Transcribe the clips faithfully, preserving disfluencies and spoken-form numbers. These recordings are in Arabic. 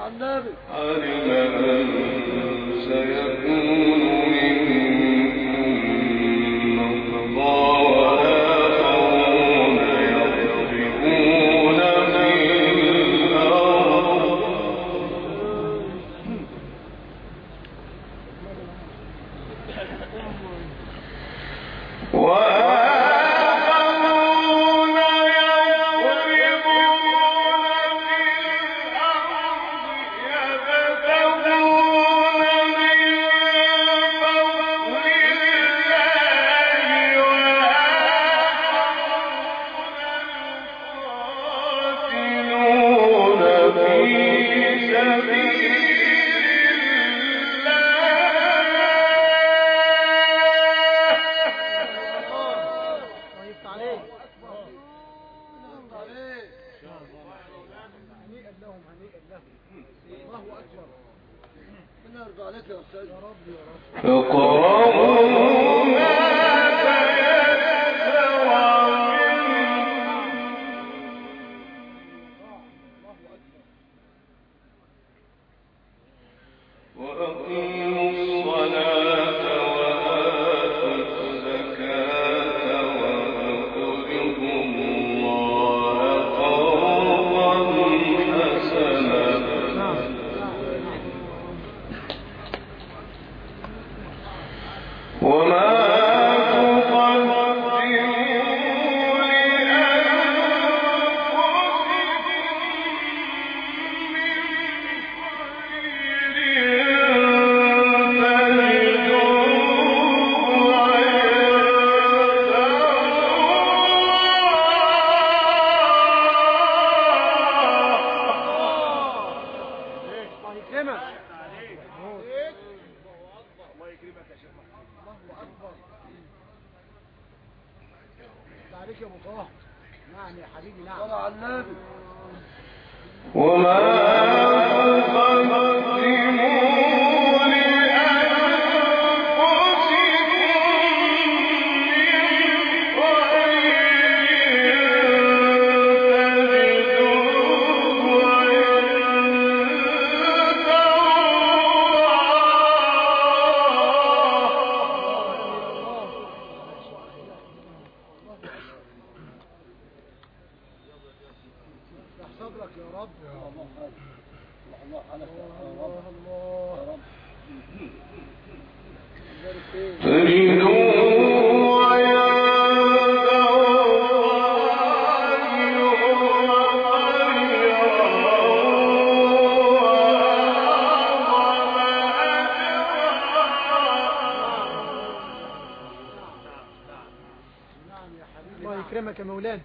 يكرمك يا مولانا.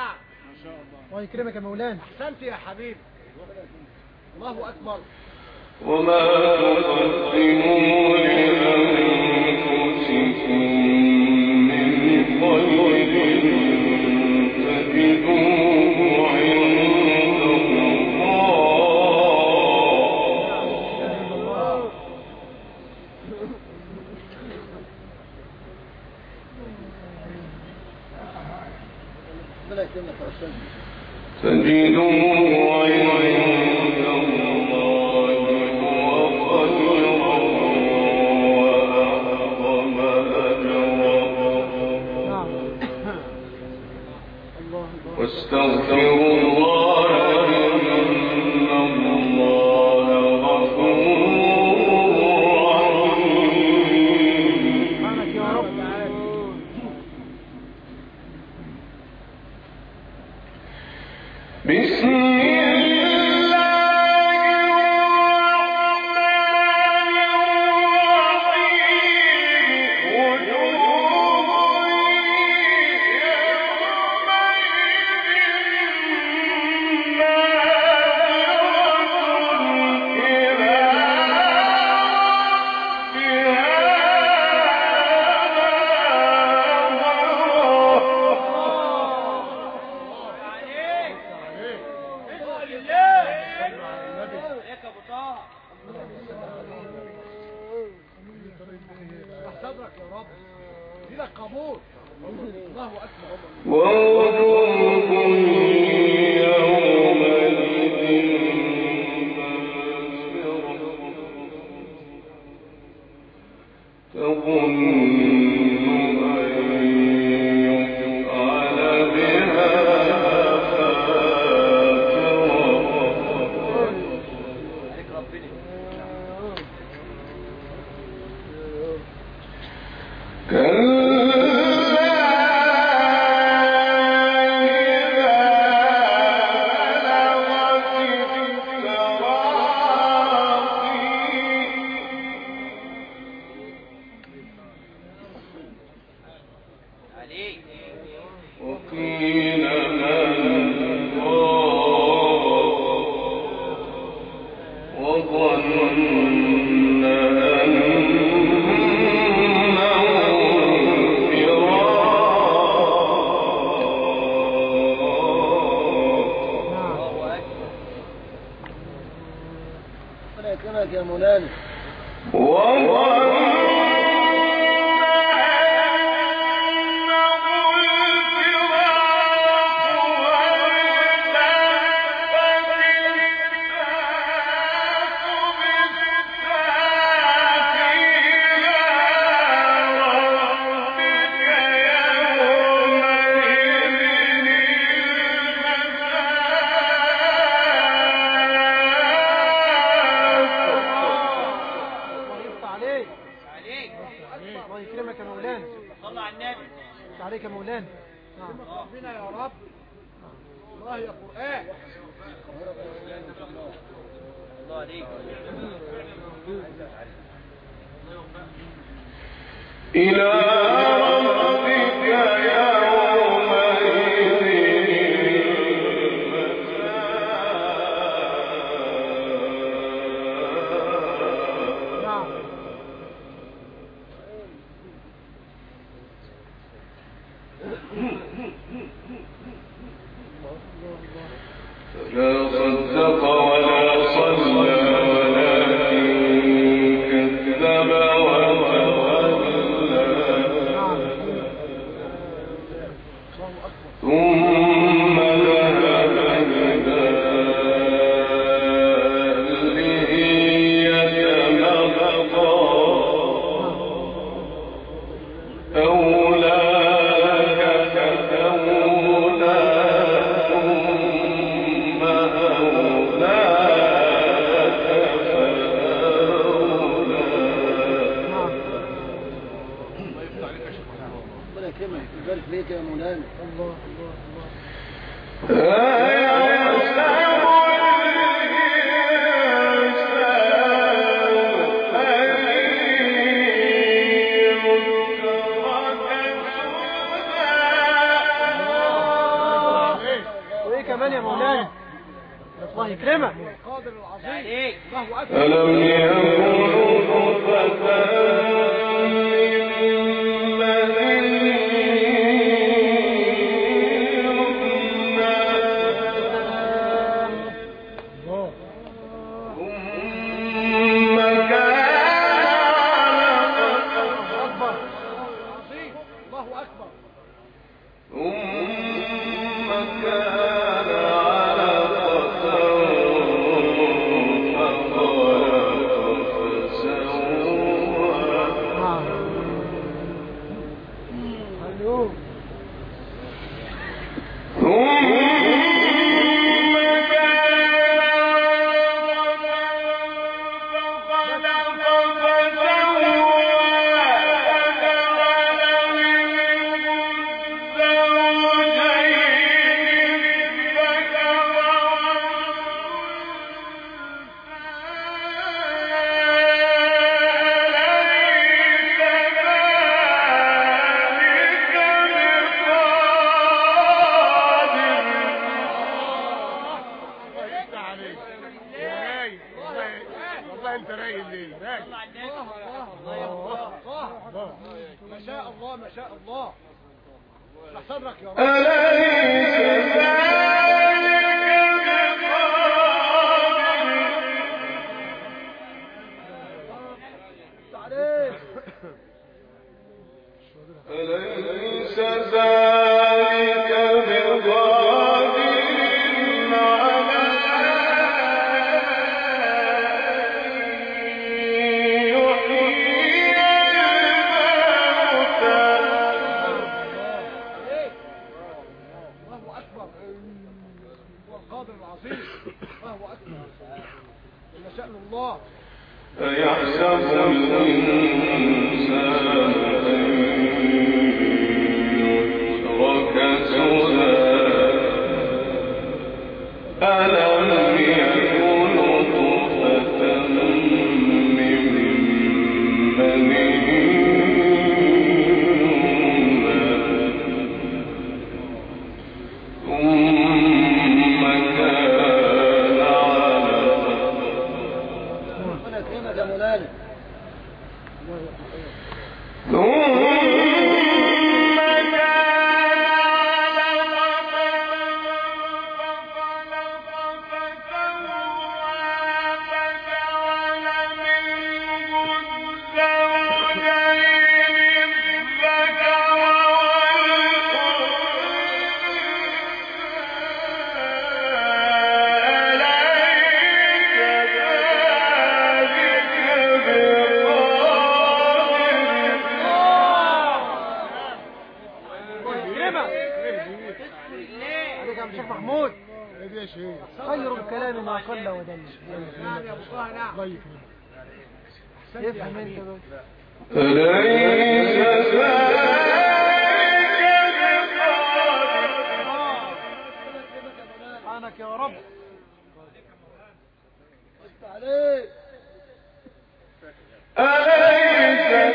الله يكرمك يا مولانا. احسنت يا حبيبي. الله اكبر. الله يكرمك. القادر العظيم. الله أكبر. ألم يكونوا نطفة خير الكلام ما قل ودل. نعم يا ابو طه. نعم. الله يكرمك. افهم انت بس. أليس سبحانك يا رب. عليك. أليس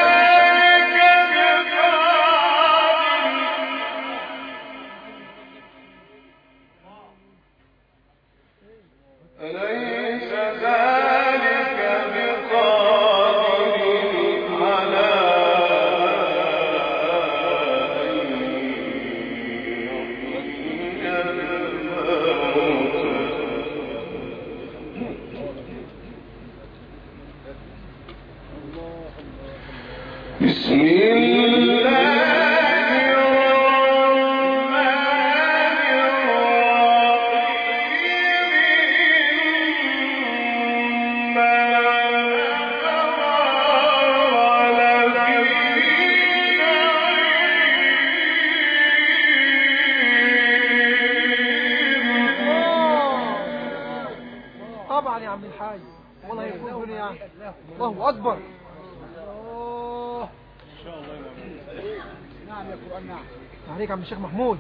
بسم الله طبعا يا عم الحاج والله يكون يعني. الله أكبر. نعم يا قرآن. نعم عليك يا عم الشيخ محمود.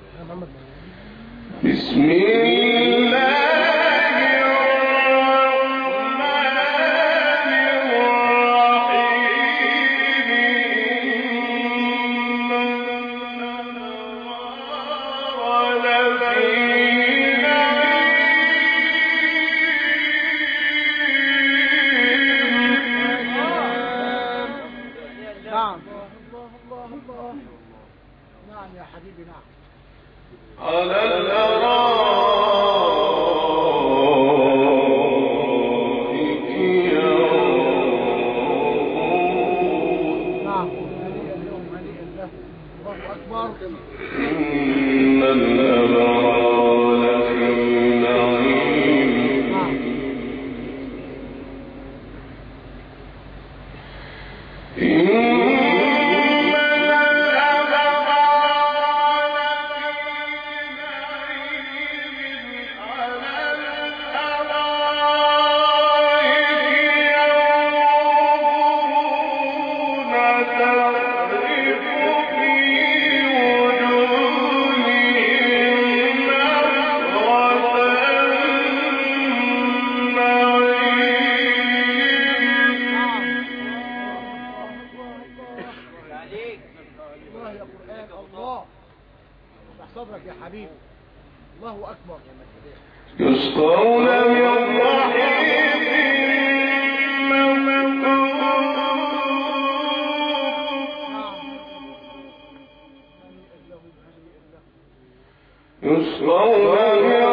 بسم الله نعم يا حبيبي نعم. على الأرائك ينظرون. نعم هنيئا اليوم هنيئا له. الله أكبر. إن الأبرار لفي نعيم. نعم صدرك يا حبيبي. الله أكبر. يسقون من رحيق مختوم. يسقون من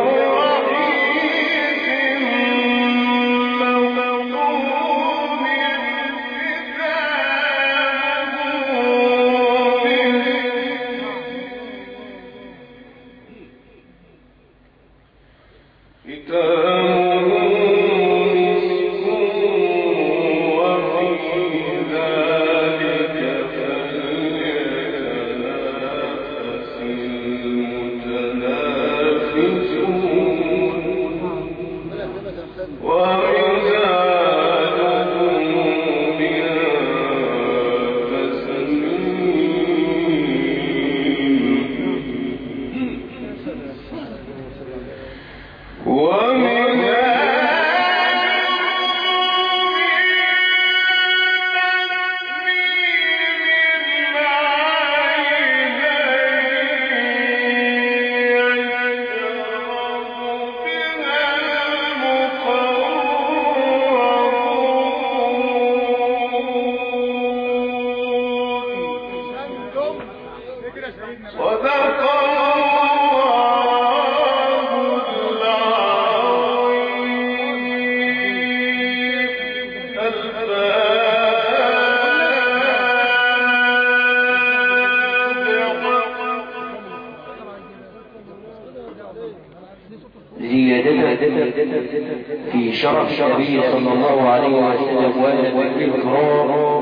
في شرف النبي صلى الله عليه وسلم وآله الكرام.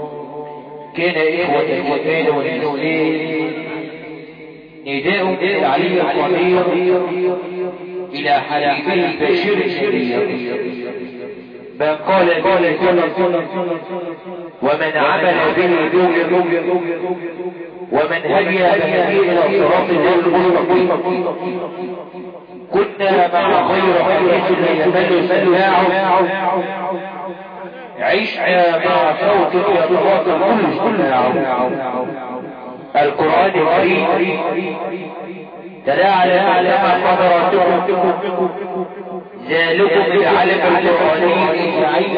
كان إخوة الإيمان والإسلام نداء علي القدير إلى حبيبه البشير الشريف من قال به كل ومن عمل به دول ومن هدي به إلى صراط الله المستقيم. كنا مع خير حديث يمل سماعه عشنا مع صوت يتواصل كل سماعه. القرآن الكريم تلاعلم على حضراتكم ذلكم العلم القرآني السعيد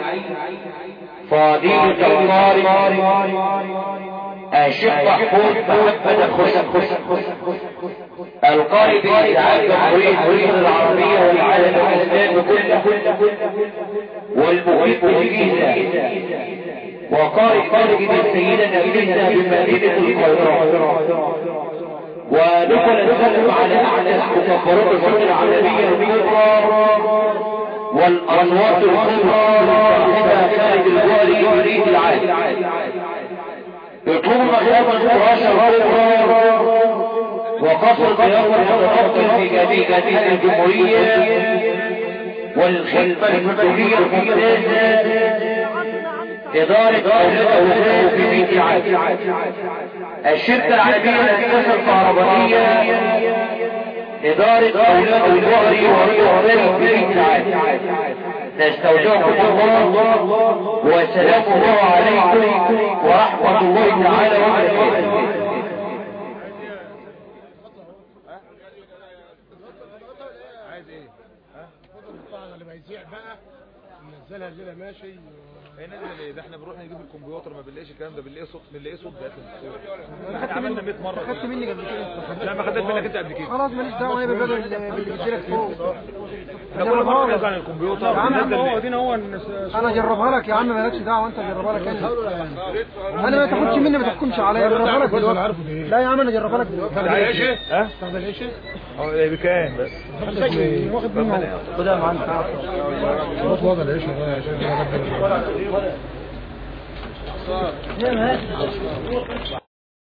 فضيلة القارئ الشيخ محمود محمد خسن القارئ بإذاعة جمهورية مصر العربية والعالم الإسلامي كله والمحيط بالجيزة وقارئ خارج السيدة نبيلة بمدينة القاهرة. ونقل نسلم على أحدث مكبرات الصوت العالمية الكبرى والأصوات الكبرى لصاحبها خالد الجوهري يريد العالم يطلب مخافة فراشة غفرة وقصر ضيافة المتفقد في جديد الجمهورية والخدمة المسؤولية الممتازة إدارة أولاد وزاره في بيت العالم. الشركة العالمية للهندسة الكهربائية إدارة أولاد الجوهري وزاره في بيت العالم. نستودعكم الله وسلام الله عليكم ورحمة الله تعالى وبركاته. عايز ايه؟ ها؟ اللي بيذيع بقى نزلها الليله ماشي. هي نازله ليه؟ ده احنا بنروح نجيب الكمبيوتر ما بنلاقيش الكلام ده، بنلاقي صوت بنلاقي صوت بيات احنا عملنا مية مره. خدت مني قبل كده. لا ما خدت منك انت قبل كده. خلاص ماليش دعوه، انا بالبدل اللي بتجيلك فوق. احنا كل مره بننزل على الكمبيوتر. يا عم هو دينا هو انا اجربها لك يا عم، مالكش دعوه انت، اجربها لك انت. انا ما تاخدش مني، ما تحكمش عليا، اجربها لك دلوقتي. لا يا عم انا اجربها لك دلوقتي. ده ايش؟ ها؟ تاخد العيش؟ اه بكام بس؟ واخد منه. خدها معاك. خلاص وضع العيش ده يا شيخ.